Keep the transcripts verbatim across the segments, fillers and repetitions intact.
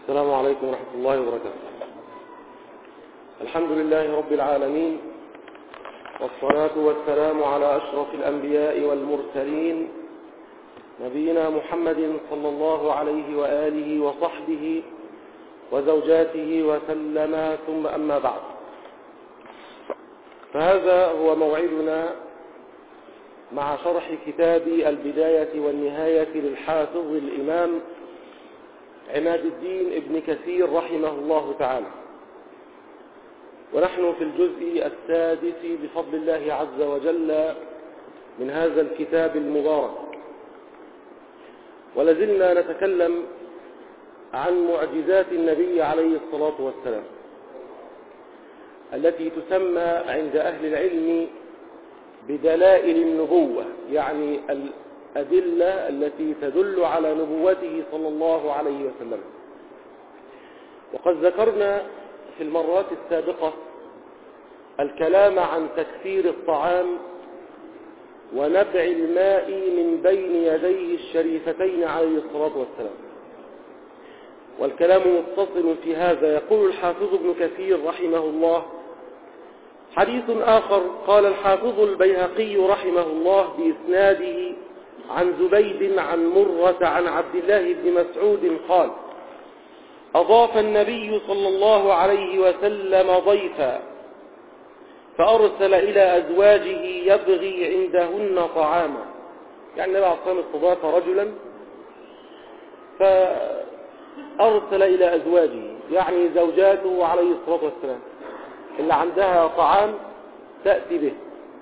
السلام عليكم ورحمة الله وبركاته. الحمد لله رب العالمين، والصلاة والسلام على أشرف الأنبياء والمرسلين نبينا محمد صلى الله عليه وآله وصحبه وزوجاته وسلم، ثم أما بعد، فهذا هو موعدنا مع شرح كتاب البداية والنهاية للحافظ الإمام عماد الدين ابن كثير رحمه الله تعالى، ونحن في الجزء السادس بفضل الله عز وجل من هذا الكتاب المبارك، ولازلنا نتكلم عن معجزات النبي عليه الصلاة والسلام التي تسمى عند أهل العلم بدلائل النبوة، يعني الأدلة التي تدل على نبوته صلى الله عليه وسلم. وقد ذكرنا في المرات السابقة الكلام عن تكثير الطعام ونبع الماء من بين يديه الشريفتين عليه الصلاة والسلام، والكلام متصل في هذا. يقول الحافظ ابن كثير رحمه الله: حديث آخر، قال الحافظ البيهقي رحمه الله بإسناده عن زبيد عن مرة عن عبد الله بن مسعود قال: أضاف النبي صلى الله عليه وسلم ضيفا فأرسل إلى أزواجه يبغي عندهن طعاما، يعني النبي عليه الصلاة والسلام استضاف رجلا فأرسل إلى أزواجه، يعني زوجاته عليه الصلاة والسلام اللي عندها طعام تأتي به،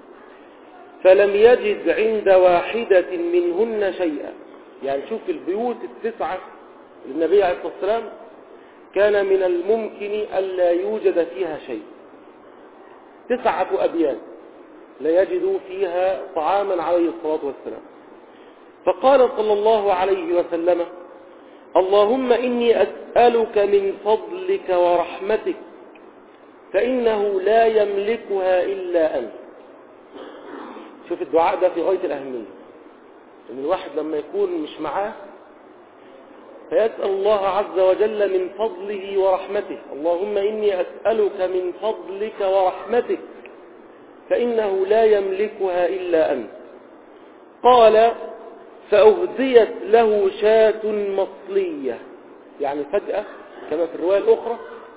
فلم يجد عند واحدة منهن شيئا. يعني شوف البيوت التسعة للنبي عليه الصلاة والسلام كان من الممكن ألا يوجد فيها شيء، تسعة أبيات لا يجدوا فيها طعاما عليه الصلاة والسلام. فقال صلى الله عليه وسلم: اللهم إني أسألك من فضلك ورحمتك فإنه لا يملكها إلا أنت. شوف الدعاء ده في غاية الأهمية، إن الواحد لما يكون مش معاه فيسأل الله عز وجل من فضله ورحمته: اللهم إني أسألك من فضلك ورحمتك فإنه لا يملكها إلا أنت. قال: فأهديت له شاة مصلية، يعني فجأة كما في الرواية الأخرى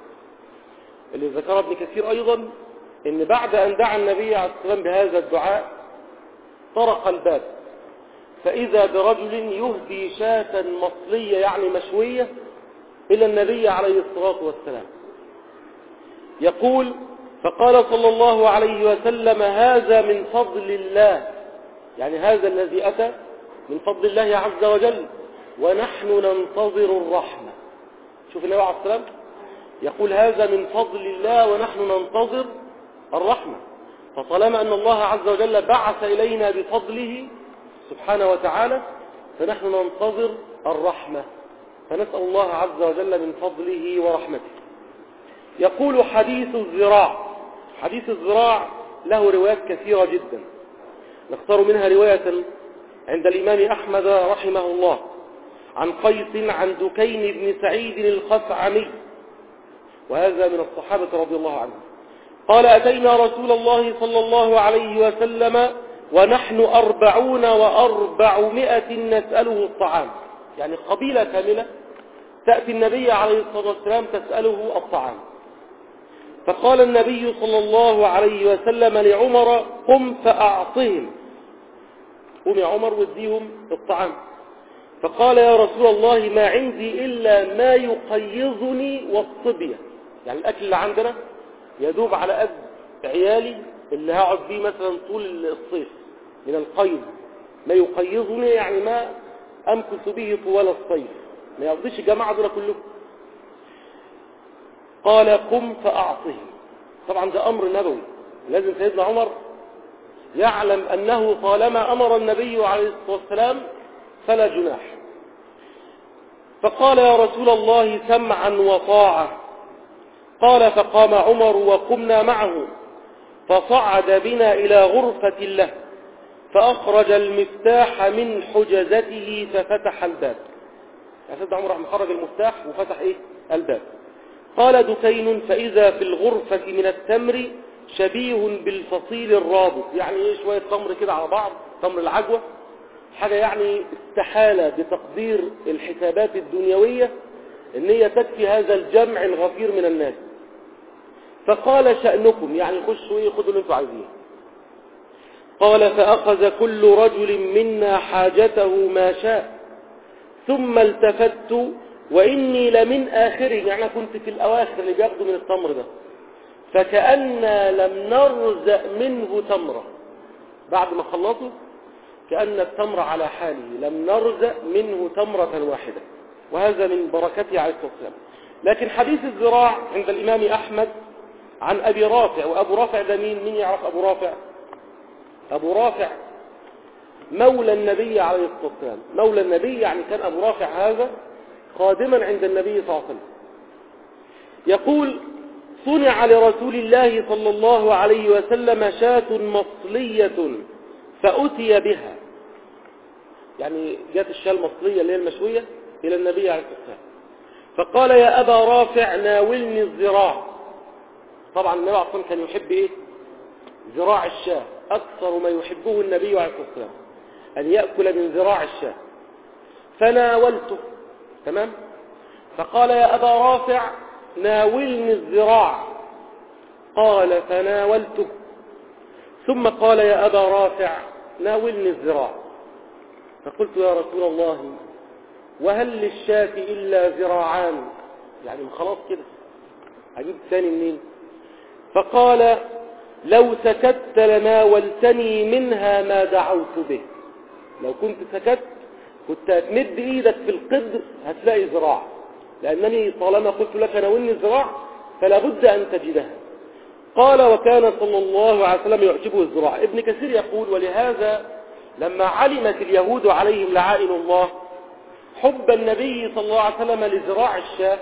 اللي ذكرها ابن كثير أيضا، إن بعد أن دعا النبي عليه الصلاة والسلام بهذا الدعاء طرق الباب فإذا برجل يهدي شاة مصلية، يعني مشوية، إلى النبي عليه الصلاة والسلام. يقول: فقال صلى الله عليه وسلم: هذا من فضل الله، يعني هذا الذي أتى من فضل الله عز وجل، ونحن ننتظر الرحمة. شوف النبي عليه الصلاة والسلام يقول: هذا من فضل الله ونحن ننتظر الرحمة. فطالما أن الله عز وجل بعث إلينا بفضله سبحانه وتعالى فنحن ننتظر الرحمة، فنسأل الله عز وجل من فضله ورحمته. يقول: حديث الذراع. حديث الذراع له روايات كثيرة جدا، نختار منها رواية عند الإمام أحمد رحمه الله عن قيس عن دكين بن سعيد الخثعمي، وهذا من الصحابة رضي الله عنهم، قال: أتينا رسول الله صلى الله عليه وسلم ونحن أربعون وأربعمائة نسأله الطعام، يعني قبيلة كاملة تأتي النبي عليه الصلاة والسلام تسأله الطعام. فقال النبي صلى الله عليه وسلم لعمر: قم فأعطهم، قم يا عمر واديهم الطعام. فقال: يا رسول الله ما عندي إلا ما يقيضني والصبية، يعني الأكل اللي عندنا يدوب على قد عيالي اللي هقعد بيه مثلا طول الصيف من القيض. ما يقيضني يعني ما أمكث به طوال الصيف، ما يقضيش الجماعة دول كلهم. قال: قم فأعطهم. طبعا ده أمر نبوي، لازم سيدنا عمر يعلم أنه طالما أمر النبي عليه الصلاة والسلام فلا جناح. فقال: يا رسول الله سمعا وطاعة. قال: فقام عمر وقمنا معه، فصعد بنا إلى غرفة له فأخرج المفتاح من حجزته ففتح الباب. يعني سيدنا عمر راح مخرج المفتاح وفتح إيه؟ الباب. قال دكين: فإذا في الغرفة من التمر شبيه بالفصيل الرابط. يعني ايه؟ شوية تمر كده على بعض، تمر العجوة، حاجة يعني استحالة بتقدير الحسابات الدنيوية ان هي تكفي هذا الجمع الغفير من الناس. فقال: شأنكم، يعني خشوا ايه، خذوا اللي انتوا عايزين. قال: فأخذ كل رجل منا حاجته ما شاء، ثم التفت وإني لمن آخره، يعني كنت في الأواخر اللي بياخدوا من التمر ده، فكأننا لم نرزق منه تمرة. بعد ما خلصوا كأن التمر على حاله، لم نرزق منه تمرة واحدة. وهذا من بركته عليه الصلاة والسلام. لكن حديث الذراع عند الإمام أحمد عن أبي رافع، وأبو رافع ده مين؟ مين يعرف أبو رافع؟ أبو رافع مولى النبي عليه الصلاة والسلام. مولى النبي يعني كان أبو رافع هذا خادما عند النبي صلى الله عليه وسلم. يقول: صنع لرسول الله صلى الله عليه وسلم شاة مصلية فأتي بها. يعني جاءت الشاة المصلية اللي هي المشوية إلى النبي عليه الصلاة والسلام، فقال: يا أبا رافع ناولني الذراع. طبعا النبي عليه الصلاة والسلام كان يحب إيه؟ ذراع الشاة، أكثر ما يحبه النبي عليه الصلاة والسلام أن يأكل من ذراع الشاة. فناولته، تمام. فقال: يا أبا رافع ناولني الذراع. قال: فناولته. ثم قال: يا أبا رافع ناولني الذراع. فقلت: يا رسول الله، وهل للشاة إلا ذراعان؟ يعني خلاص كده هجيب الثاني منين؟ فقال: لو سكت لناولتني منها ما دعوت به. لو كنت سكت كنت هتمد ايدك في القدر هتلاقي ذراع، لأنني طالما قلت لك ناولني الذراع فلا بد أن تجدها. قال: وكان صلى الله عليه وسلم يعجبه الذراع. ابن كثير يقول: ولهذا لما علمت اليهود عليهم لعائن الله حب النبي صلى الله عليه وسلم لذراع الشاة،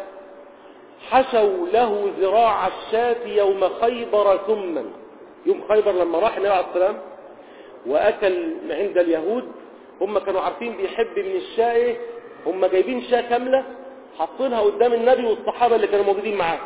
حشوا له ذراع الشاة يوم خيبر ثما. يوم خيبر لما راح النبي عليه السلام وأكل عند اليهود، هم كانوا عارفين بيحب من الشاة، هم جايبين شاة كاملة حاطينها قدام النبي والصحابة اللي كانوا موجودين معاه،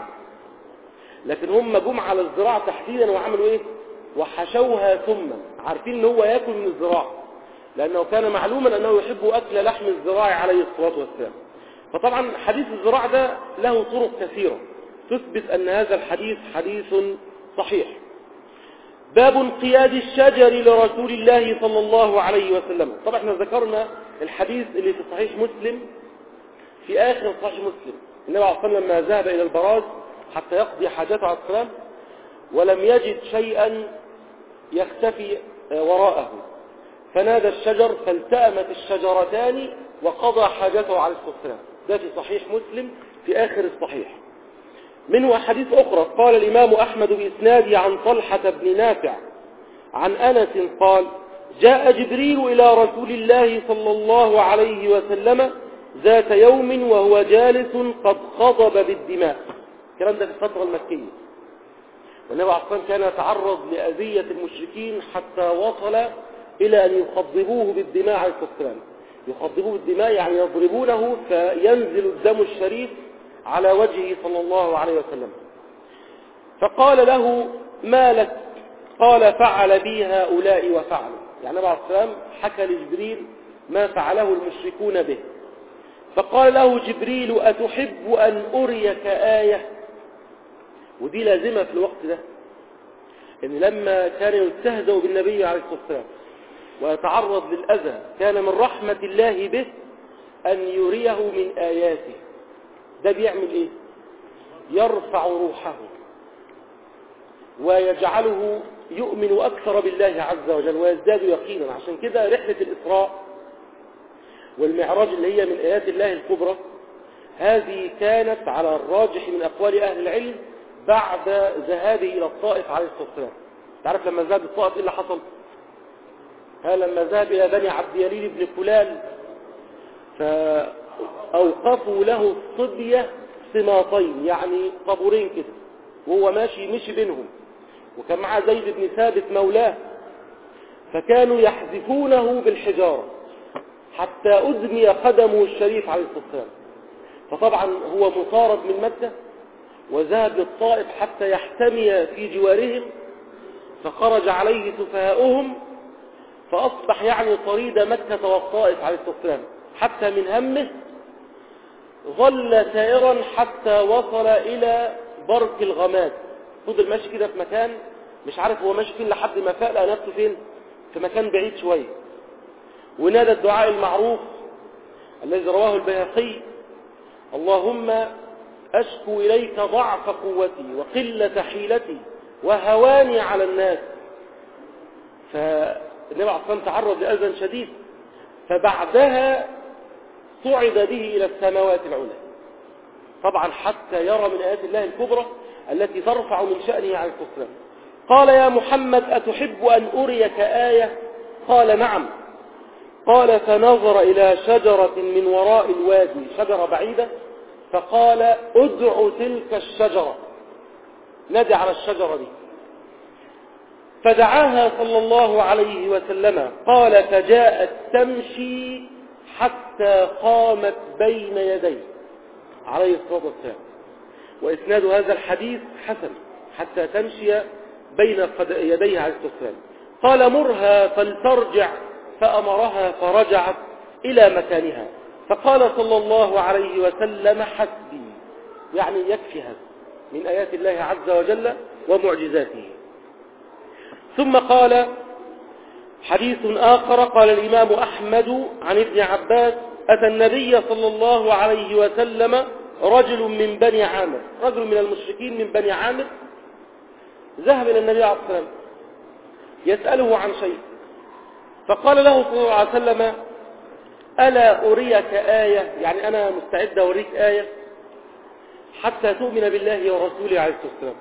لكن هم جم على الذراع تحديدا وعملوا ايه؟ وحشوها ثما، عارفين ان هو ياكل من الذراع، لانه كان معلوما انه يحب اكل لحم الذراع عليه الصلاة والسلام. فطبعا حديث الذراع ده له طرق كثيرة تثبت ان هذا الحديث حديث صحيح. باب انقياد الشجر لرسول الله صلى الله عليه وسلم. طبعا احنا ذكرنا الحديث اللي في صحيح مسلم، في آخر صحيح مسلم النبي عليه الصلاة والسلام لما ذهب إلى البراز حتى يقضي حاجته عليه السلام ولم يجد شيئا يختفي وراءه، فنادى الشجر فالتأمت الشجرتان وقضى حاجته عليه الصلاة والسلام. ده في صحيح مسلم في آخر الصحيح. منه أحاديث أخرى. قال الإمام أحمد بإسناده عن طلحة بن نافع عن أنس قال: جاء جبريل إلى رسول الله صلى الله عليه وسلم ذات يوم وهو جالس قد غضب بالدماء. الكلام ده في الفترة المكية، والنبي عليه الصلاة والسلام كان يتعرض لأذية المشركين حتى وصل إلى أن يخضبوه بالدماء عليه الصلاة والسلام. يخضبوه بالدماء يعني يضربونه فينزل الدم الشريف على وجهه صلى الله عليه وسلم. فقال له: ما لك؟ قال: فعل بي هؤلاء وفعلوا. يعني النبي عليه الصلاة والسلام حكى لجبريل ما فعله المشركون به. فقال له جبريل: أتحب أن أريك آية؟ ودي لازمة في الوقت ده، إن لما كان يستهزأ بالنبي عليه الصلاة والسلام ويتعرض للأذى كان من رحمة الله به أن يريه من آياته. ده بيعمل إيه؟ يرفع روحه ويجعله يؤمن أكثر بالله عز وجل ويزداد يقينا. عشان كده رحلة الإسراء والمعراج اللي هي من آيات الله الكبرى هذه كانت على الراجح من أقوال أهل العلم بعد ذهابه إلى الطائف عليه الصلاة والسلام. تعرف لما ذهب الطائف إيه اللي حصل؟ ها لما ذهب إلى بني عبد يليل بن كلال فأوقفوا له الصبية سماطين، يعني طابورين كده، وهو ماشي مشي بينهم، وكان معاه زيد بن ثابت مولاه، فكانوا يحذفونه بالحجارة حتى أدمي قدمه الشريف عليه الصلاة والسلام. فطبعا هو مطارد من مكة وذهب للطائف حتى يحتمي في جوارهم، فخرج عليه سفهاؤهم فأصبح يعني طريد مكة والطائف عليه الصلاة والسلام، حتى من همه ظل سائرا حتى وصل إلى برك الغماد. فضل ماشي كده في مكان مش عارف هو ماشي فين لحد ما فاق لقى نفسه فين، في مكان بعيد شوية، ونادى الدعاء المعروف الذي رواه البيهقي: اللهم أشكو إليك ضعف قوتي وقلة حيلتي وهواني على الناس. فالنبي عليه الصلاة والسلام تعرض لأذى شديد، فبعدها صعد به إلى السماوات العلى، طبعا حتى يرى من آيات الله الكبرى التي ترفع من شأنه عليه الصلاة والسلام. قال: يا محمد أتحب أن أريك آية؟ قال: نعم. قال: فنظر إلى شجرة من وراء الوادي، شجرة بعيدة، فقال: ادع تلك الشجرة، نادي على الشجرة دي. فدعاها صلى الله عليه وسلم. قال: فجاءت تمشي حتى قامت بين يديه عليه الصلاة والسلام. وإسناد هذا الحديث حسن، حتى تمشي بين يديه عليه الصلاة والسلام. قال: مرها فلترجع، فأمرها فرجعت إلى مكانها. فقال صلى الله عليه وسلم: حسبي، يعني يكفي هذا من آيات الله عز وجل ومعجزاته. ثم قال حديث آخر، قال الإمام أحمد عن ابن عباس: أتى النبي صلى الله عليه وسلم رجل من بني عامر، رجل من المشركين من بني عامر، ذهب إلى النبي عليه الصلاة والسلام يسأله عن شيء، فقال له صلى الله عليه وسلم: ألا أريك آية؟ يعني أنا مستعد أوريك آية حتى تؤمن بالله ورسوله عليه الصلاة والسلام.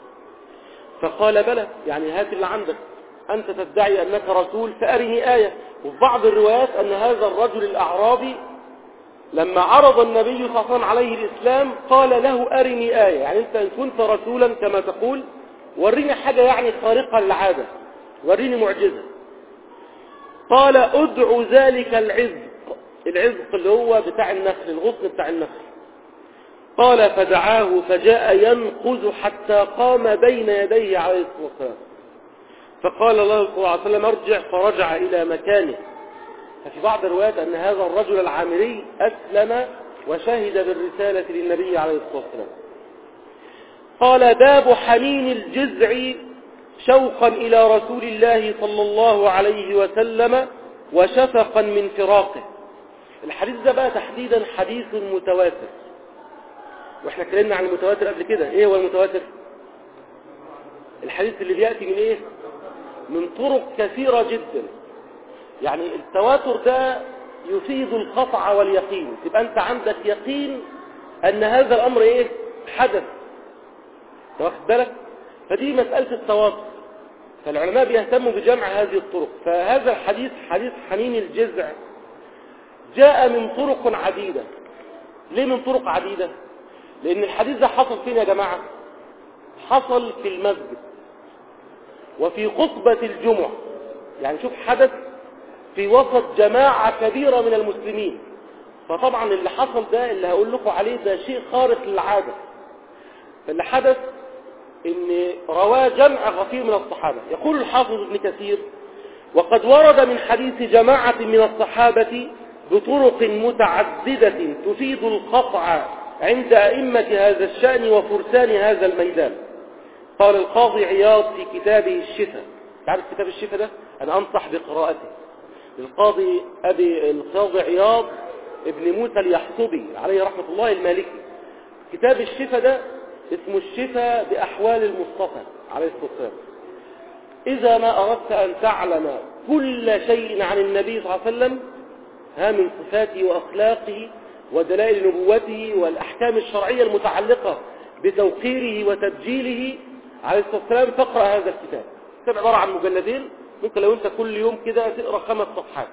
فقال: بلى، يعني هات اللي عندك، أنت تدعي أنك رسول فأرني آية. وفي بعض الروايات أن هذا الرجل الأعرابي لما عرض النبي صلى الله عليه وسلم عليه الإسلام قال له: أرني آية، يعني أنت إن كنت رسولا كما تقول وريني حاجة يعني خارقة للعادة، وريني معجزة. قال: ادعو ذلك العزق، العزق اللي هو بتاع النخل، الغصن بتاع النخل. قال: فدعاه فجاء ينقذ حتى قام بين يديه عليه الصلاة والسلام. فقال له صلى الله عليه وسلم: ارجع، فرجع إلى مكانه. ففي بعض الروايات أن هذا الرجل العامري أسلم وشهد بالرسالة للنبي عليه الصلاة والسلام. قال: باب حنين الجزع شوقا إلى رسول الله صلى الله عليه وسلم وشفقا من فراقه. الحديث ده بقى تحديدا حديث متواتر، واحنا اتكلمنا عن المتواتر قبل كده. ايه هو المتواتر؟ الحديث اللي بيأتي من ايه؟ من طرق كثيرة جدا. يعني التواتر ده يفيد القطع واليقين، تبقى انت عندك يقين ان هذا الامر ايه؟ حدث، واخد بالك؟ فدي مسألة التواتر، فالعلماء بيهتموا بجمع هذه الطرق. فهذا الحديث حديث حنين الجزع جاء من طرق عديدة. ليه من طرق عديدة؟ لأن الحديث ده حصل فين يا جماعة؟ حصل في المسجد وفي خطبة الجمعة. يعني شوف، حدث في وسط جماعة كبيرة من المسلمين. فطبعا اللي حصل ده اللي هقول لكم عليه ده شيء خارق للعادة. فاللي حدث ان رواه جمع غفير من الصحابة. يقول الحافظ ابن كثير: وقد ورد من حديث جماعة من الصحابة بطرق متعددة تفيد القطع عند أئمة هذا الشأن وفرسان هذا الميدان. قال القاضي عياض في كتابه الشفا. تعرف كتاب الشفا ده؟ أنا أنصح بقراءته. القاضي أبي القاضي عياض ابن موسى اليحصبي عليه رحمة الله المالكي. كتاب الشفا ده اسمه الشفا بأحوال المصطفى عليه الصلاة والسلام. إذا ما أردت أن تعلم كل شيء عن النبي صلى الله عليه وسلم، ها من صفاته وأخلاقه ودلائل نبوته والأحكام الشرعية المتعلقة بتوقيره وتبجيله عليه الصلاة والسلام، فاقرأ هذا الكتاب. كتاب عبارة عن مجلدين، ممكن لو أنت كل يوم كده تقرأ خمس صفحات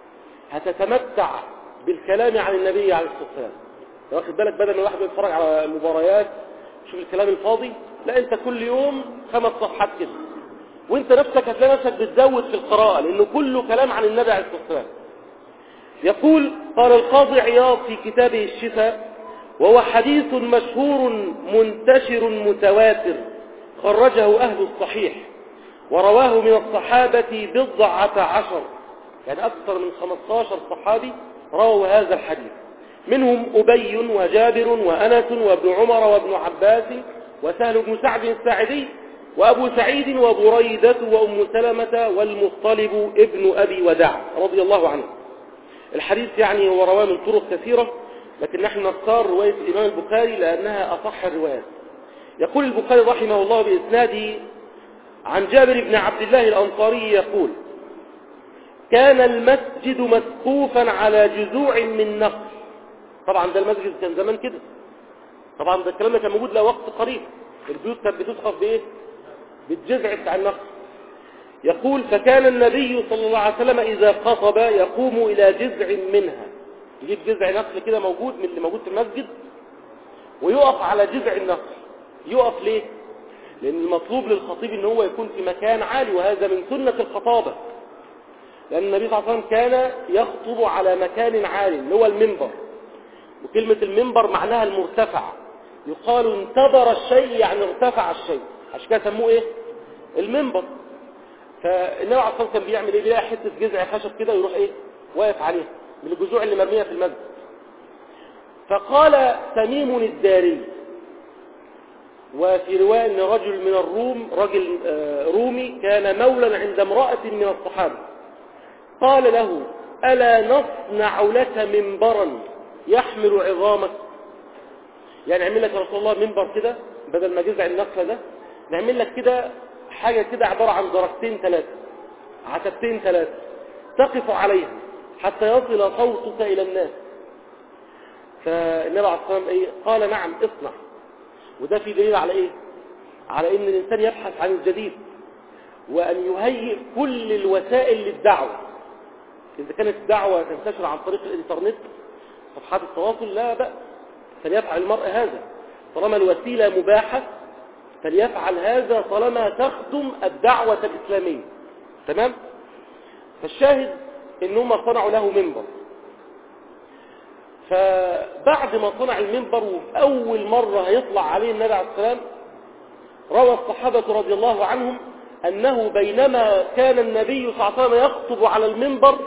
هتتمتع بالكلام عن النبي عليه الصلاة والسلام. واخد بالك؟ بدل ما واحد يتفرج على مباريات شوف الكلام الفاضي، لا، أنت كل يوم خمس صفحات كده، وأنت نفسك هتلاقي نفسك بتزود في القراءة، لأنه كله كلام عن النبي عليه الصلاة والسلام. يقول: قال القاضي عياض في كتابه الشفاء: وهو حديث مشهور منتشر متواتر خرجه أهل الصحيح، ورواه من الصحابة بضعة عشر، يعني أكثر من خمسة عشر صحابي رووا هذا الحديث، منهم أبي وجابر وأنس وابن عمر وابن عباس وسهل بن سعد الساعدي وأبو سعيد وبريدة وأم سلمة والمطلب ابن أبي وداع رضي الله عنه. الحديث يعني هو رواه من طرق كثيرة، لكن نحن نختار رواية الإمام البخاري لأنها أصح الروايات. يقول البخاري رحمه الله بإسناده عن جابر بن عبد الله الأنصاري يقول: كان المسجد مسقوفا على جذوع من نخل. طبعا ده المسجد كان زمان كده، طبعا ده الكلام كان موجود له وقت قريب، البيوت كانت بتسقف بايه؟ بالجذع بتاع النخل. يقول: فكان النبي صلى الله عليه وسلم إذا خطب يقوم إلى جذع منها، يجيب جذع نخل كده موجود من اللي موجود في المسجد ويقف على جذع النخل. يقف ليه؟ لأن المطلوب للخطيب ان هو يكون في مكان عالي، وهذا من سنة الخطابة، لأن النبي صلى الله عليه وسلم كان يخطب على مكان عالي اللي هو المنبر، وكلمة المنبر معناها المرتفع، يقال انتظر الشيء يعني ارتفع الشيء، عشان كده سموه ايه؟ المنبر. فالنبي عليه الصلاة والسلام كان بيعمل ايه؟ بيلاقي حتة جذع خشب كده ويروح ايه؟ واقف عليها من الجذوع اللي مرمية في المسجد. فقال تميم الداري، وفي رواية ان رجل من الروم، رجل رومي كان مولا عند امرأة من الصحابة، قال له: ألا نصنع لك منبرا يحمل عظامك؟ يعني نعمل لك يا رسول الله منبر كده بدل ما جذع النخلة ده، نعمل لك كده حاجة كده عبارة عن درجتين ثلاثة، عتبتين ثلاثة تقف عليها حتى يصل صوتك إلى الناس. فالنبي عليه الصلاة والسلام إيه؟ قال: نعم اصنع. وده في دليل على إيه؟ على إن الإنسان يبحث عن الجديد، وأن يهيئ كل الوسائل للدعوة. إذا كانت الدعوة تنتشر عن طريق الإنترنت، صفحات التواصل، لا بأس، فليفعل المرء هذا طالما الوسيلة مباحة، فليفعل هذا طالما تخدم الدعوة الإسلامية. تمام؟ فالشاهد إنهم صنعوا له منبر. فبعد ما صنع المنبر وفي أول مرة هيطلع عليه النبي عليه السلام، روى الصحابة رضي الله عنهم أنه بينما كان النبي صلى الله عليه وسلم يخطب على المنبر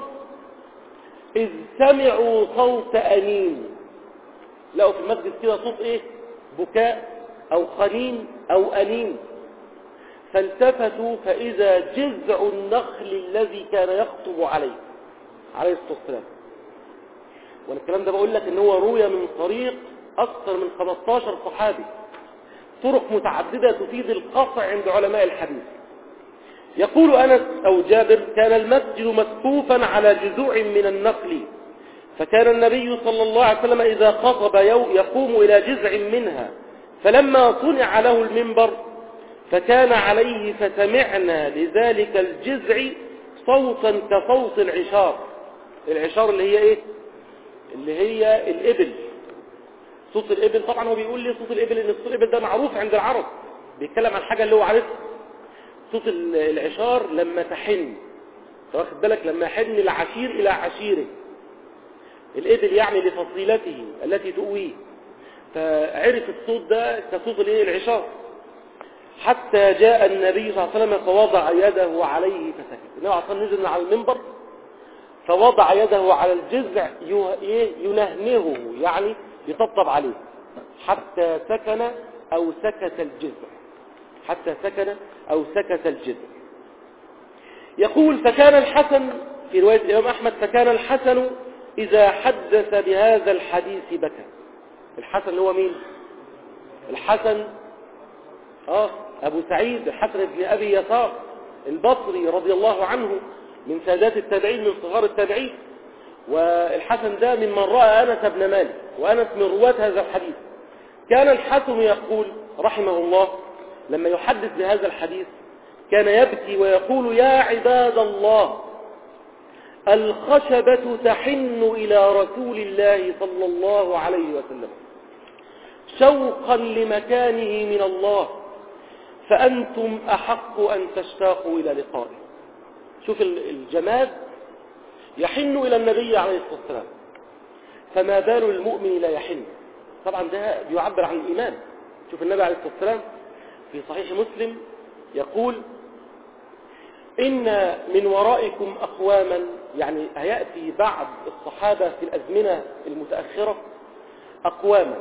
إذ سمعوا صوت أنين. لقوا في المسجد كده صوت إيه؟ بكاء أو خنين أو أنين. فالتفتوا فإذا جذع النخل الذي كان يخطب عليه عليه الصلاة والسلام. والكلام ده بقول لك إن هو روي من طريق أكثر من خمسة عشر صحابي، طرق متعددة تفيد القطع عند علماء الحديث. يقول أنس أو جابر: كان المسجد مسقوفا على جذوع من النخل، فكان النبي صلى الله عليه وسلم إذا خطب يقوم إلى جذع منها، فلما صنع له المنبر فكان عليه فسمعنا لذلك الجذع صوتا كصوت العشار. العشار اللي هي إيه؟ اللي هي الإبل، صوت الإبل. طبعا هو بيقول لي صوت الإبل، إن صوت الإبل ده معروف عند العرب، بيتكلم عن حاجة اللي هو عارفها. صوت العشار لما تحن، واخد بالك، لما يحن العشير إلى عشيره، الإبل يعني لفصيلته التي تؤويه، فعرف الصوت ده كصوت الايه؟ العشار. حتى جاء النبي صلى الله عليه وسلم فوضع يده عليه فسكت. النبي عليه الصلاة والسلام نزل على المنبر فوضع يده على الجذع ينهنهه، يعني يطبطب عليه حتى سكن أو سكت الجذع، حتى سكن أو سكت الجذع. يقول: فكان الحسن في رواية الإمام أحمد: فكان الحسن إذا حدث بهذا الحديث بكى. الحسن هو مين؟ الحسن آه أبو سعيد الحسن بن أبي يسار البصري رضي الله عنه، من سادات التابعين، من صغار التابعين. والحسن ده من من رأى أنس بن مالك، وأنس من رواة هذا الحديث. كان الحسن يقول رحمه الله لما يحدث بهذا الحديث كان يبكي ويقول: يا عباد الله، الخشبة تحن إلى رسول الله صلى الله عليه وسلم شوقا لمكانه من الله، فأنتم أحق أن تشتاقوا إلى لقائه. شوف الجماد يحن إلى النبي عليه الصلاة والسلام، فما بال المؤمن لا يحن. طبعا ده بيعبر عن الإيمان. شوف النبي عليه الصلاة والسلام في صحيح مسلم يقول إن من ورائكم أقواما، يعني هيأتي بعد الصحابة في الأزمنة المتأخرة أقواما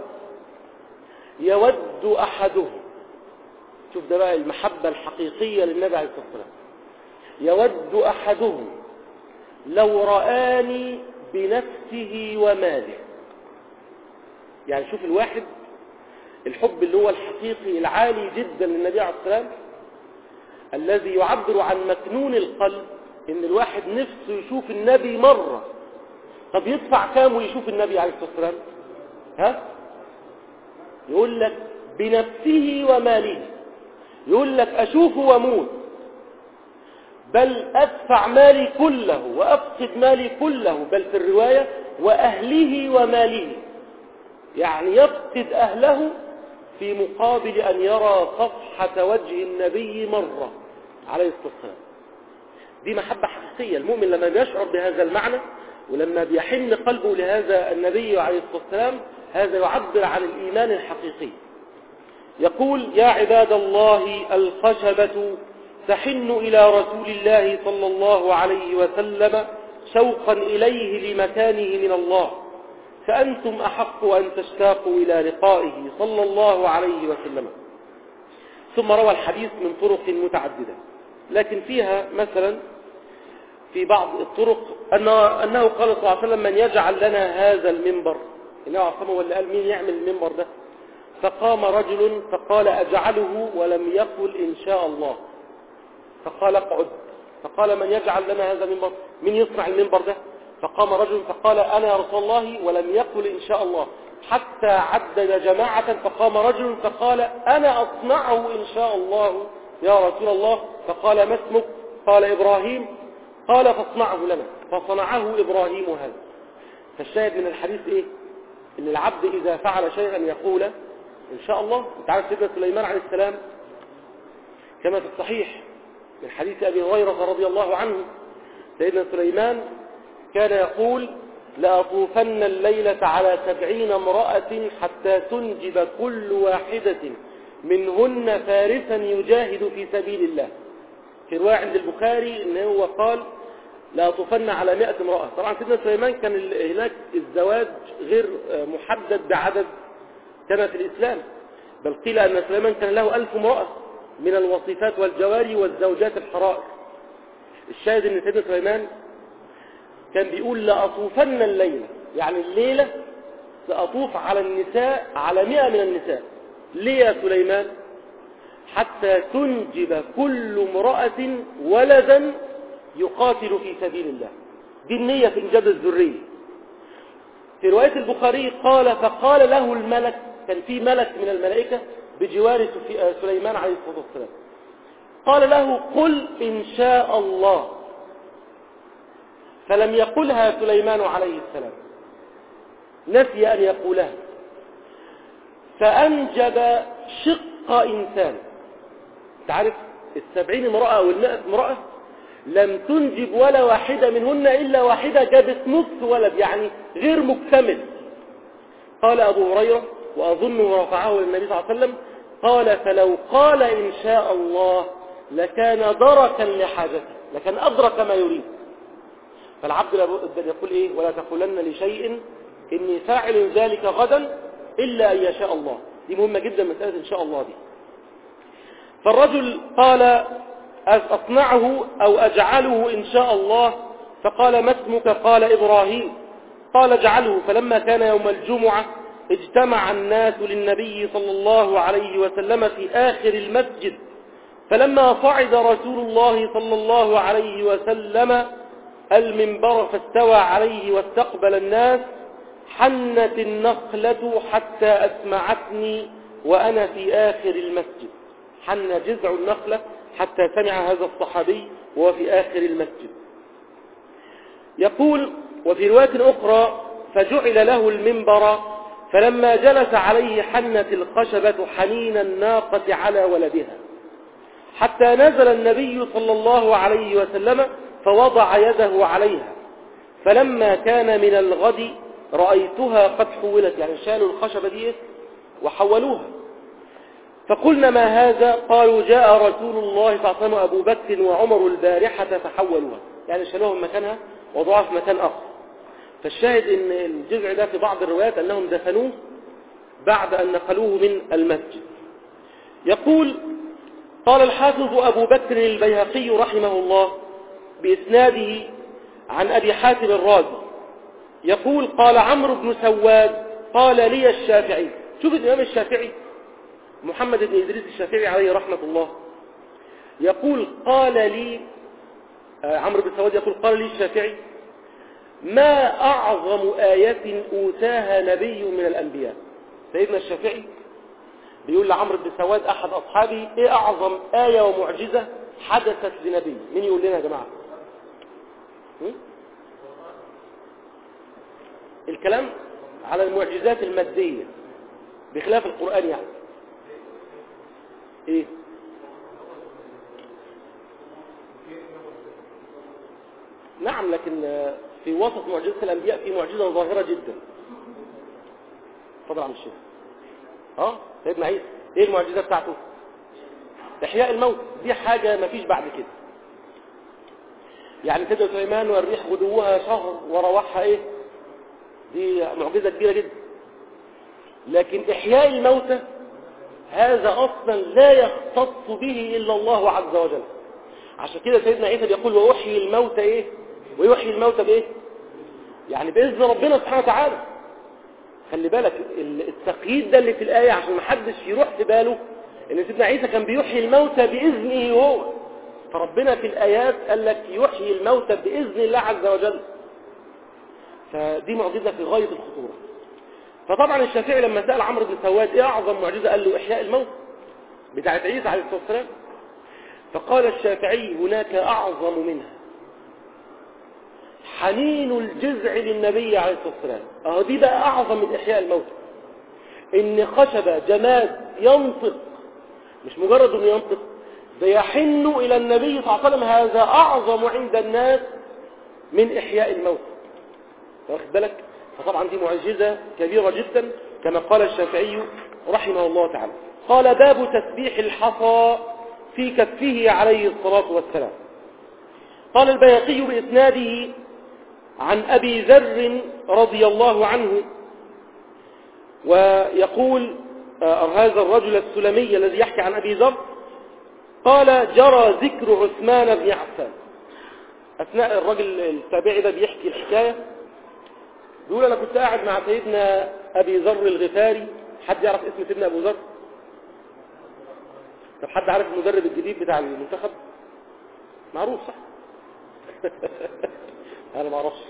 يود أحدهم، شوف ده بقى المحبة الحقيقية للنبي عليه الصلاة والسلام، يود أحدهم لو رآني بنفسه وماله. يعني شوف الواحد الحب اللي هو الحقيقي العالي جدا للنبي عليه الصلاة والسلام الذي يعبر عن مكنون القلب، ان الواحد نفسه يشوف النبي مرة. طب يدفع كام ويشوف النبي عليه الصلاة والسلام؟ ها؟ يقول لك بنفسه وماله، يقول لك أشوفه واموت، بل أدفع مالي كله وأفقد مالي كله، بل في الرواية وأهله وماله، يعني يفقد أهله في مقابل أن يرى صفحة وجه النبي مرة عليه الصلاة والسلام. دي محبة حقيقية. المؤمن لما يشعر بهذا المعنى ولما بيحن قلبه لهذا النبي عليه الصلاة والسلام، هذا يعبر عن الإيمان الحقيقي. يقول يا عباد الله الخشبة تحن إلى رسول الله صلى الله عليه وسلم شوقا إليه لمكانه من الله، فأنتم أحق أن تشتاقوا إلى لقائه صلى الله عليه وسلم. ثم روى الحديث من طرق متعددة، لكن فيها مثلا في بعض الطرق أنه قال صلى الله عليه وسلم من يجعل لنا هذا المنبر، إنه عصمه واللي قال مين يعمل المنبر ده؟ فقام رجل فقال أجعله، ولم يقل إن شاء الله، فقال اقعد، فقال من يجعل لنا هذا المنبر، من يصنع المنبر ده؟ فقام رجل فقال أنا يا رسول الله، ولم يقل إن شاء الله، حتى عدد جماعة فقام رجل فقال أنا أصنعه إن شاء الله يا رسول الله، فقال ما اسمك؟ قال إبراهيم، قال فاصنعه لنا، فصنعه إبراهيم هذا. فالشاهد من الحديث إيه؟ إن العبد إذا فعل شيئا يقول إن شاء الله. انت عارف سيدنا سليمان عليه السلام كما في الصحيح من حديث أبي هريرة رضي الله عنه، سيدنا سليمان كان يقول لأطوفن الليلة على سبعين امرأة حتى تنجب كل واحدة منهن فارسا يجاهد في سبيل الله. في رواية عند البخاري إن هو قال لأطوفن على مئة امرأة. طبعا سيدنا سليمان كان هناك الزواج غير محدد بعدد كما في الإسلام، بل قيل أن سليمان كان له ألف امرأة من الوصيفات والجواري والزوجات الحرائر. الشاهد أن سيدنا سليمان كان بيقول لأطوفن الليلة، يعني الليلة سأطوف على النساء على مئة من النساء. ليه يا سليمان؟ حتى تنجب كل امرأة ولدا يقاتل في سبيل الله. دي النية في إنجاب الذرية. في رواية البخاري قال فقال له الملك، كان في ملك من الملائكة بجوار سليمان عليه الصلاة والسلام، قال له قل إن شاء الله، فلم يقلها سليمان عليه السلام، نسي أن يقولها، فأنجب شق إنسان. تعرف السبعين امرأة أو المائة امرأة لم تنجب ولا واحدة منهن إلا واحدة جابت نصف ولد، يعني غير مكتمل. قال أبو هريرة وأظنه رفعه للنبي صلى الله عليه وسلم، قال فلو قال إن شاء الله لكان دركا لحاجته، لكان أدرك ما يريد. فالعبد لابد يقول إيه؟ ولا تقولن لشيء إني فاعل ذلك غدا إلا أن يشاء الله. دي مهمة جدا مسألة إن شاء الله دي. فالرجل قال أصنعه أو أجعله إن شاء الله، فقال ما اسمك؟ قال إبراهيم، قال اجعله. فلما كان يوم الجمعة اجتمع الناس للنبي صلى الله عليه وسلم في آخر المسجد، فلما صعد رسول الله صلى الله عليه وسلم المنبر فاستوى عليه واستقبل الناس، حنت النخلة حتى أسمعتني وأنا في آخر المسجد. حن جذع النخلة حتى سمع هذا الصحابي وهو في آخر المسجد. يقول وفي رواية أخرى فجعل له المنبر، فلما جلس عليه حنت الخشبة حنين الناقة على ولدها، حتى نزل النبي صلى الله عليه وسلم فوضع يده عليها. فلما كان من الغد رأيتها قد حولت، يعني شالوا الخشبة دي وحولوها. فقلنا ما هذا؟ قالوا جاء رسول الله صلى الله عليه وسلم أبو بكر وعمر البارحة فحولوها، يعني شالوها من مكانها وضعوها في مكان آخر. فالشاهد ان الجذع ده في بعض الروايات أنهم دفنوه بعد أن نقلوه من المسجد. يقول قال الحافظ أبو بكر البيهقي رحمه الله بإسناده عن أبي حاتم الرازي يقول قال عمرو بن سواد قال لي الشافعي. شوف الإمام الشافعي محمد بن إدريس الشافعي عليه رحمة الله يقول قال لي آه عمرو بن سواد يقول قال لي الشافعي ما أعظم آية أوتاها نبي من الأنبياء. سيدنا الشافعي بيقول لعمرو بن سواد أحد أصحابه إيه أعظم آية ومعجزة حدثت لنبي؟ مين يقول لنا يا جماعة؟ الكلام على المعجزات المادية بخلاف القرآن يعني إيه؟ نعم، لكن في وسط معجزة الأنبياء في معجزة ظاهرة جدا. اتفضل عم الشيخ. اه سيدنا عيسى ايه المعجزة بتاعته؟ إحياء الموت. دي حاجة ما فيش بعد كده. يعني سيدنا سليمان والريح غدوها شهر ورواحها ايه؟ دي معجزة كبيرة جدا. لكن إحياء الموتى هذا أصلا لا يختص به إلا الله عز وجل. عشان كده سيدنا عيسى بيقول وأحيي الموتى ايه؟ ويحيي الموتى بايه؟ يعني بإذن ربنا سبحانه وتعالى. خلي بالك التقييد ده اللي في الآية عشان ما حدش يروح في باله ان سيدنا عيسى كان بيحيي الموتى بإذنه هو. فربنا في الآيات قال لك يحيي الموتى بإذن الله عز وجل. فدي معجزة في غاية الخطورة. فطبعا الشافعي لما سأل عمرو بن سواد ايه أعظم معجزة قال له إحياء الموت بتاعت عيسى عليه الصلاة والسلام. فقال الشافعي هناك أعظم منها حنين الجذع للنبي عليه الصلاة والسلام. اهو دي بقى أعظم من إحياء الموت. إن خشبة جماد ينطق، مش مجرد أنه ينطق، ده يحن إلى النبي صلى الله عليه وسلم، هذا أعظم عند الناس من إحياء الموت. واخد بالك؟ فطبعا دي معجزة كبيرة جدا كما قال الشافعي رحمه الله تعالى. قال باب تسبيح الحصى في كفه عليه الصلاة والسلام. قال البيهقي بإسناده عن أبي ذر رضي الله عنه ويقول هذا الرجل السلمي الذي يحكي عن أبي ذر قال جرى ذكر عثمان بن عفان. أثناء الرجل التابعي ده بيحكي الحكاية بيقول أنا كنت قاعد مع سيدنا أبي ذر الغفاري. حد يعرف اسم سيدنا أبو ذر؟ طب حد عارف المدرب الجديد بتاع المنتخب؟ معروف صح؟ أنا ما أعرفش.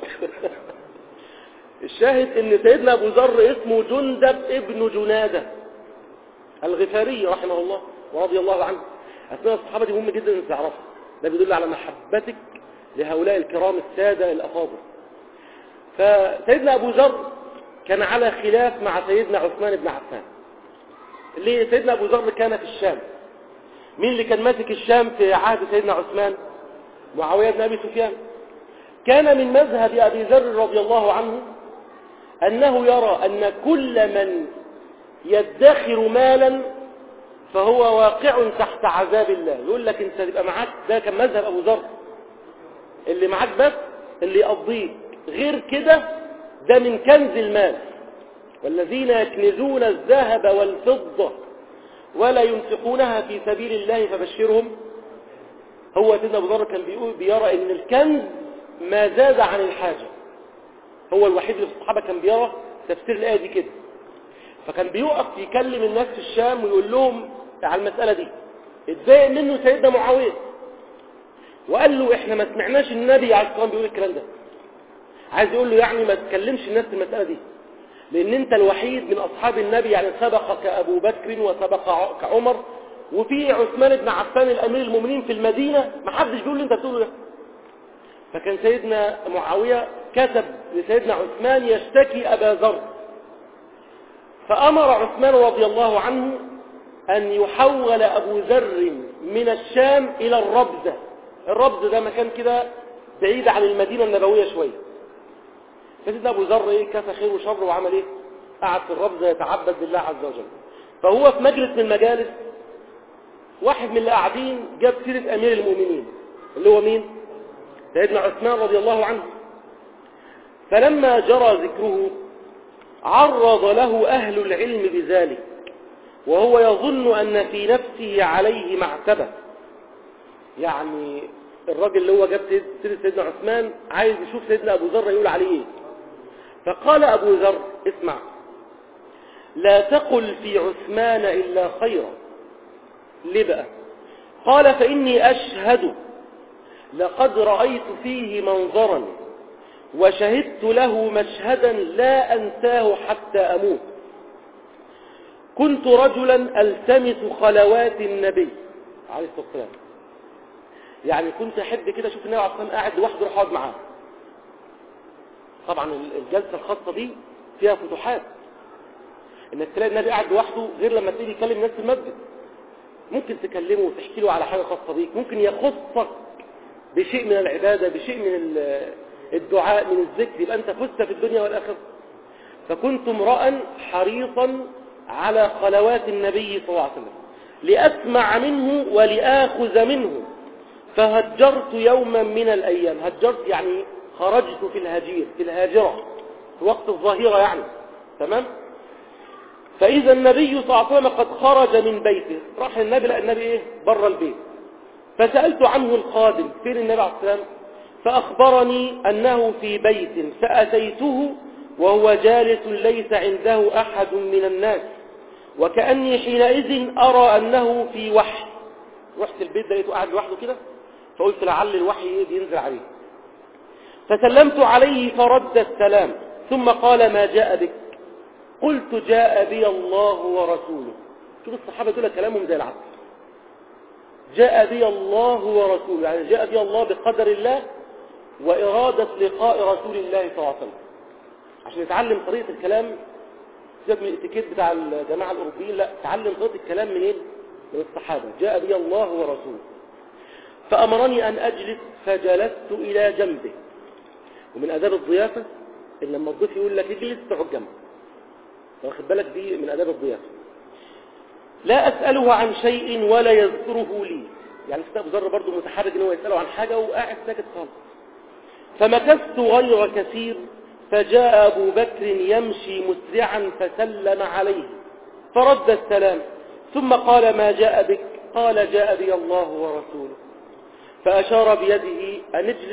الشاهد ان سيدنا أبو ذر اسمه جندب ابن جنادة الغفاري رحمه الله ورضي الله عنه. أثناء الصحابة دي مهم جدا أن تعرفها. ده بيدل على محبتك لهؤلاء الكرام السادة الأفاضل. فسيدنا أبو ذر كان على خلاف مع سيدنا عثمان بن عفان. اللي سيدنا أبو ذر كان في الشام. مين اللي كان ماسك الشام في عهد سيدنا عثمان؟ معاوية بن أبي سفيان. كان من مذهب أبي ذر رضي الله عنه أنه يرى أن كل من يدخر مالا فهو واقع تحت عذاب الله. يقول لك انت تبقى معاك، ده كان مذهب أبو ذر، اللي معاك بس اللي يقضيك، غير كده ده من كنز المال. والذين يكنزون الذهب والفضة ولا ينفقونها في سبيل الله فبشرهم. هو سيدنا أبو ذر كان بيقول بيرى ان الكنز ما زاد عن الحاجة. هو الوحيد اللي في الصحابة كان بيرى تفسير الآية دي كده. فكان بيقف يكلم الناس في الشام ويقول لهم على المسألة دي. اتضايق منه سيدنا معاوية وقال له احنا ما سمعناش النبي عليه الصلاة والسلام بيقول الكلام ده. عايز يقول له يعني ما تكلمش الناس في المسألة دي، لان انت الوحيد من اصحاب النبي، يعني سبقك ابو بكر وسبقك عمر وفي عثمان بن عفان الامير المؤمنين في المدينة، ما حدش بيقول اللي انت بتقوله ده. فكان سيدنا معاوية كتب لسيدنا عثمان يشتكي ابا ذر، فامر عثمان رضي الله عنه ان يحول ابو ذر من الشام الى الربزة. الربزة ده مكان كده بعيد عن المدينة النبوية شوية. فسيدنا أبو ذر إيه كفى خير وشر وعمل إيه؟ قعد في الربزة يتعبد بالله عز وجل. فهو في مجلس من المجالس واحد من اللي قاعدين جاب سيرة أمير المؤمنين اللي هو مين؟ سيدنا عثمان رضي الله عنه. فلما جرى ذكره عرض له أهل العلم بذلك وهو يظن أن في نفسه عليه معتبة. يعني الراجل اللي هو جاب سيرة سيدنا عثمان عايز يشوف سيدنا أبو ذر يقول عليه إيه. فقال أبو ذر اسمع، لا تقل في عثمان إلا خيرا. ليه بقى؟ قال فإني أشهد لقد رأيت فيه منظرا وشهدت له مشهدا لا أنساه حتى أموت. كنت رجلا ألتمس خلوات النبي عليه الصلاة والسلام. يعني كنت أحب كده أشوف النبي عليه الصلاة والسلام قاعد لوحده أروح أقعد معاه. طبعا الجلسة الخاصة دي فيها فتوحات، انك تلاقي النبي قاعد لوحده غير لما تيجي تكلم الناس في المسجد. ممكن تكلمه وتحكي له على حاجة خاصة بيك، ممكن يخصك بشيء من العبادة، بشيء من الدعاء، من الذكر، يبقى انت فزت في الدنيا والآخرة. فكنت امرأ حريصا على خلوات النبي صلى الله عليه وسلم لأسمع منه ولآخذ منه. فهجرت يوما من الأيام، هجرت يعني خرجت في الهجير، في الهاجرة في وقت الظهيرة يعني، تمام. فإذا النبي صلى الله عليه وسلم قد خرج من بيته، راح النبي لقى النبي إيه بره البيت. فسألت عنه الخادم فين النبي عليه السلام، فأخبرني أنه في بيت. فأتيته وهو جالس ليس عنده أحد من الناس، وكأني حينئذ أرى أنه في وحي. رحت البيت لقيته قاعد لوحده كده، فقلت لعل الوحي إيه بينزل عليه. فسلمت عليه فرد السلام، ثم قال ما جاء بك؟ قلت جاء بي الله ورسوله. شوف الصحابة دول كلامهم زي العسل. جاء بي الله ورسوله، يعني جاء بي الله بقدر الله وإرادة لقاء رسول الله صلى الله عليه وسلم. عشان يتعلم طريقة الكلام، سيبك من الاتيكيت بتاع الجماعة الأوروبيين، لا، تعلم طريقة الكلام منين؟ من الصحابة. جاء بي الله ورسوله. فأمرني أن أجلس فجلست إلى جنبه. ومن آداب الضيافة إن لما الضيف يقول لك اجلس تقعد جنبه، واخد بالك، دي من آداب الضيافة. لا أسأله عن شيء ولا يذكره لي. يعني سيدنا أبو ذر برضه متحرج إن هو يسأله عن حاجة وقاعد ساكت خالص. فمكثت غير كثير فجاء أبو بكر يمشي مسرعا فسلم عليه فرد السلام، ثم قال ما جاء بك؟ قال جاء بي الله ورسوله. فأشار بيده أن اجلس،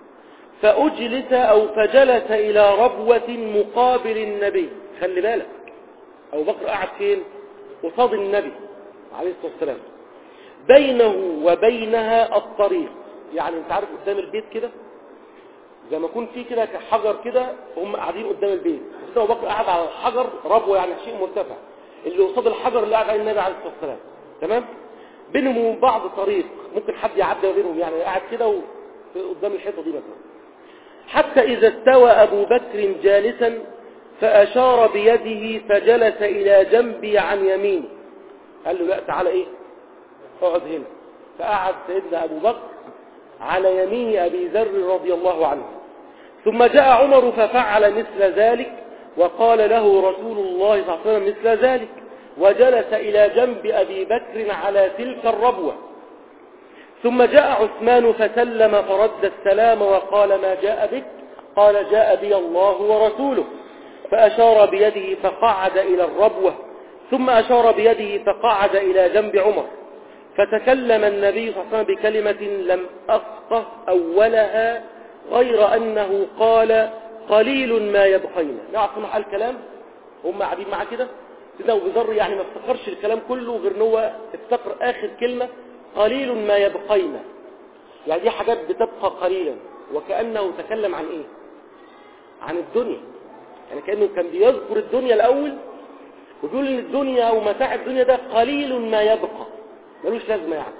فأجلس أو فجلس إلى ربوة مقابل النبي. خلي بالك، أبو بكر قاعد فين؟ قصاد النبي عليه الصلاة والسلام، بينه وبينها الطريق. يعني انت عارف قدام البيت كده زي ما يكون في كده حجر كده، هم قاعدين قدام البيت، وسيدنا ابو بكر قاعد على الحجر، ربوه يعني شيء مرتفع، اللي قصاد الحجر اللي قاعد عليه النبي عليه الصلاه والسلام، تمام. بينهم وبين بعض طريق، ممكن حد يعدي بينهم، يعني قاعد كده قدام الحيطه دي مثلا. حتى اذا استوى ابو بكر جالسا فاشار بيده فجلس الى جنبي عن يمينه. قال له لا تعالى ايه اقعد هنا. فقعد سيدنا ابو بكر على يمين أبي ذر رضي الله عنه. ثم جاء عمر ففعل مثل ذلك، وقال له رسول الله صلى الله عليه وسلم مثل ذلك، وجلس إلى جنب أبي بكر على تلك الربوة. ثم جاء عثمان فسلم فرد السلام وقال ما جاء بك؟ قال جاء بي الله ورسوله. فأشار بيده فقعد إلى الربوة، ثم أشار بيده فقعد إلى جنب عمر. فتكلم النبي صلى الله عليه وسلم بكلمة لم أفقه أولها غير أنه قال قليل ما يبقينا. نعرف محل الكلام، هم قاعدين معاه كده، سيدنا أبو ذر يعني ما افتكرش الكلام كله غير أنه افتكر آخر كلمة قليل ما يبقينا. يعني دي حاجات بتبقى قليلا، وكأنه تكلم عن إيه؟ عن الدنيا. يعني كأنه كان بيذكر الدنيا الأول ويقول إن الدنيا ومتاع الدنيا ده قليل ما يبقى، ملوش لازمة يعني.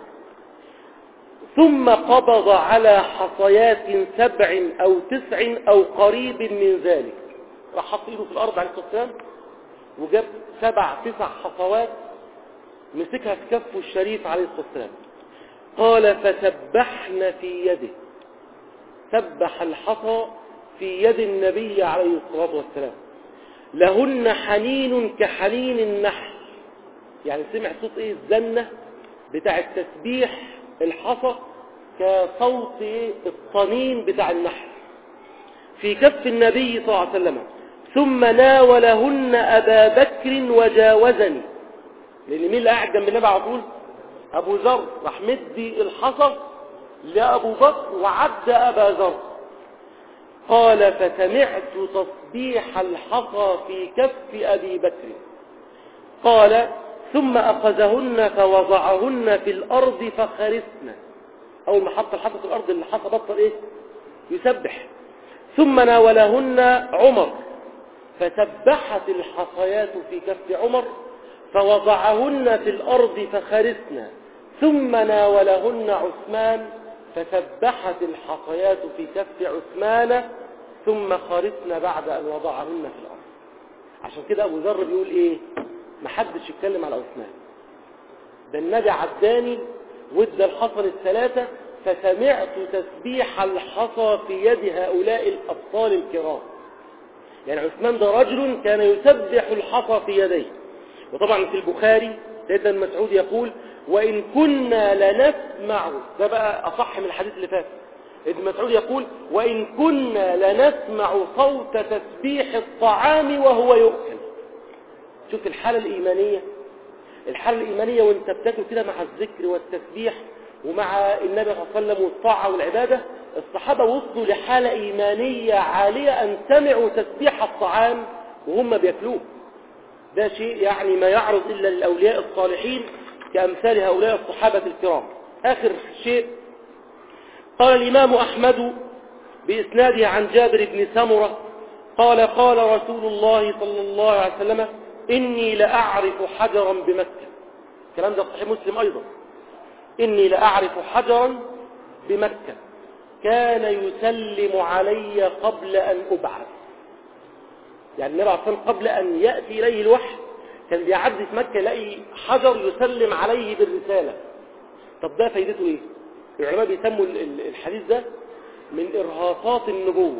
ثم قبض على حصيات سبع أو تسع أو قريب من ذلك. راح حط إيده في الأرض عليه الصلاة والسلام وجاب سبع تسع حصوات مسكها في كفه الشريف عليه الصلاة والسلام. قال فسبحن في يده. سبح الحصى في يد النبي عليه الصلاة والسلام، لهن حنين كحنين النحل. يعني سمع صوت ايه؟ الزنة بتاع التسبيح الحصى كصوت ايه؟ الطنين بتاع النحل في كف النبي صلى الله عليه وسلم. ثم ناولهن أبا بكر وجاوزني، لأن مين اللي قاعد جنب النبي على طول؟ أبو ذر. راح مدي الحصى لأبو بكر وعد أبا ذر. قال فسمعت تصبيح الحصى في كف أبي بكر. قال ثم أخذهن فوضعهن في الأرض فخرسن. أول ما حط الحصى في الأرض الحصى بطل إيه؟ يسبح. ثم ناولهن عمر فسبحت الحصيات في كف عمر فوضعهن في الأرض فخرسن. ثم ناولهن عثمان فسبحت الحصيات في كف عثمان ثم خرسن بعد أن وضعهن في الأرض. عشان كده أبو ذر بيقول إيه؟ محدش يتكلم على عثمان، ده النبي عداني وادى الحصى الثلاثة فسمعت تسبيح الحصى في يد هؤلاء الأبطال الكرام. يعني عثمان ده رجل كان يسبح الحصى في يديه. وطبعا في البخاري سيدنا المسعود يقول وإن كنا لنسمع، ده بقى أصح من الحديث اللي فات، ابن مسعود يقول وإن كنا لنسمع صوت تسبيح الطعام وهو يؤكل. شوف الحالة الإيمانية، الحالة الإيمانية وانت بتاكل كده مع الذكر والتسبيح ومع النبي صلى الله عليه وسلم والطاعة والعبادة. الصحابة وصلوا لحالة إيمانية عالية أن سمعوا تسبيح الطعام وهم بيأكلوه. ده شيء يعني ما يعرض إلا للأولياء الصالحين كأمثال هؤلاء الصحابة الكرام. آخر شيء قال الإمام أحمد بإسناده عن جابر بن سمرة قال قال رسول الله صلى الله عليه وسلم إني لأعرف حجرا بمكة. الكلام ده صحيح مسلم أيضا. إني لأعرف حجرا بمكة كان يسلم علي قبل أن أبعث. يعني النبي عليه الصلاة والسلام قبل أن يأتي إليه الوحي كان بيعدي في مكة يلاقي حجر يسلم عليه بالرسالة. طب ده فايدته إيه؟ العلماء بيسموا الحديث ده من إرهاصات النبوة،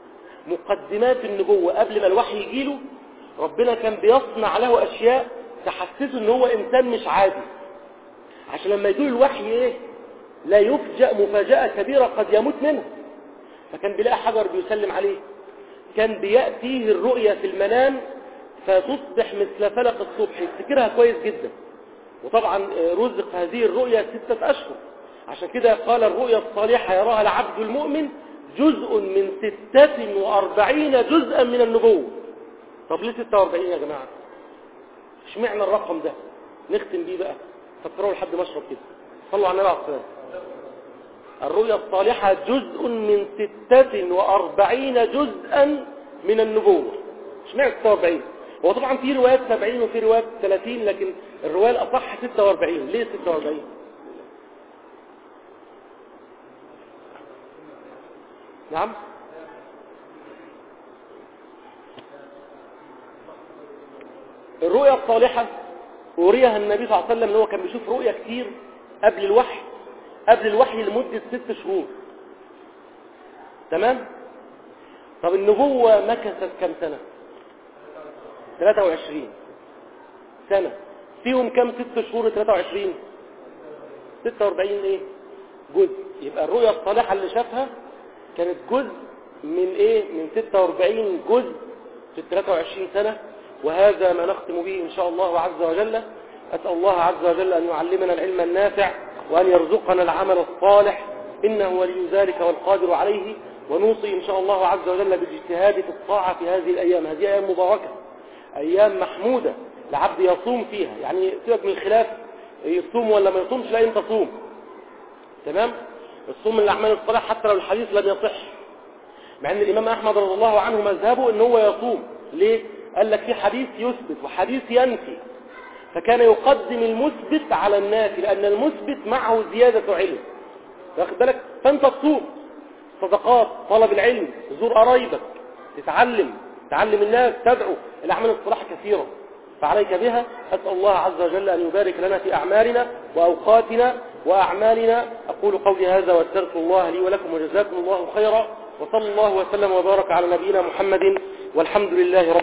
مقدمات النبوة. قبل ما الوحي يجيله ربنا كان بيصنع له أشياء تحسسه إن هو إنسان مش عادي، عشان لما يجيله الوحي إيه؟ لا يفجأ مفاجأة كبيرة قد يموت منها. فكان بيلاقي حجر بيسلم عليه. كان بيأتيه الرؤية في المنام فتصبح مثل فلق الصبح، يفتكرها كويس جدا. وطبعا رزق هذه الرؤية ستة أشهر، عشان كده قال الرؤيا الصالحة يراها العبد المؤمن جزء من ستة وأربعين جزءا من النبوة. طب ليه ستة وأربعين يا جماعة؟ مش معنى الرقم ده؟ نختم بيه بقى، فكروا لحد ما اشرب كده. صلوا على النبي عليه الصلاة والسلام. الرؤيا الصالحة جزء من ستة وأربعين جزءا من النبوة. مش معنى ستة وأربعين؟ هو طبعا في روايات سبعين وفي روايات ثلاثين، لكن الرواية الأصح ستة وأربعين. ليه ستة وأربعين؟ نعم؟ الرؤيا الصالحة أوريها النبي صلى الله عليه وسلم ان هو كان بيشوف رؤيا كتير قبل الوحي قبل الوحي لمدة ست شهور. تمام؟ طب النبوة مكثت كم سنة؟ ثلاثة وعشرين سنة. فيهم كم ست شهور ثلاثة وعشرين؟ ستة وأربعين ايه؟ جزء. يبقى الرؤيا الصالحة اللي شافها كانت جزء من ايه؟ من ستة وأربعين جزء في ثلاثة وعشرين سنة. وهذا ما نختم به إن شاء الله عز وجل. أسأل الله عز وجل أن يعلمنا العلم النافع وأن يرزقنا العمل الصالح، إنه ولي ذلك والقادر عليه. ونوصي إن شاء الله عز وجل بالاجتهاد في الطاعة في هذه الأيام. هذه أيام مباركة، أيام محمودة العبد يصوم فيها. يعني سيبك من الخلاف يصوم ولا ما يصومش، لا أنت صوم. تمام؟ الصوم من الأعمال الصالحة حتى لو الحديث لم يصح، مع أن الإمام أحمد رضي الله عنه مذهبه أنه هو يصوم. ليه؟ قال لك في حديث يثبت وحديث ينفي، فكان يقدم المثبت على النافي، لأن المثبت معه زيادة علم. واخد بالك؟ فأنت تصوم، صدقات، طلب العلم، تزور قرايبك، تتعلم تعلم الناس، تدعو. الأعمال الصالحة كثيرة فعليك بها. أسأل الله عز وجل أن يبارك لنا في أعمالنا وأوقاتنا وأعمالنا. أقول قولي هذا واستغفر الله لي ولكم وجزاكم الله خيرا. وصلى الله وسلم وبارك على نبينا محمد والحمد لله رب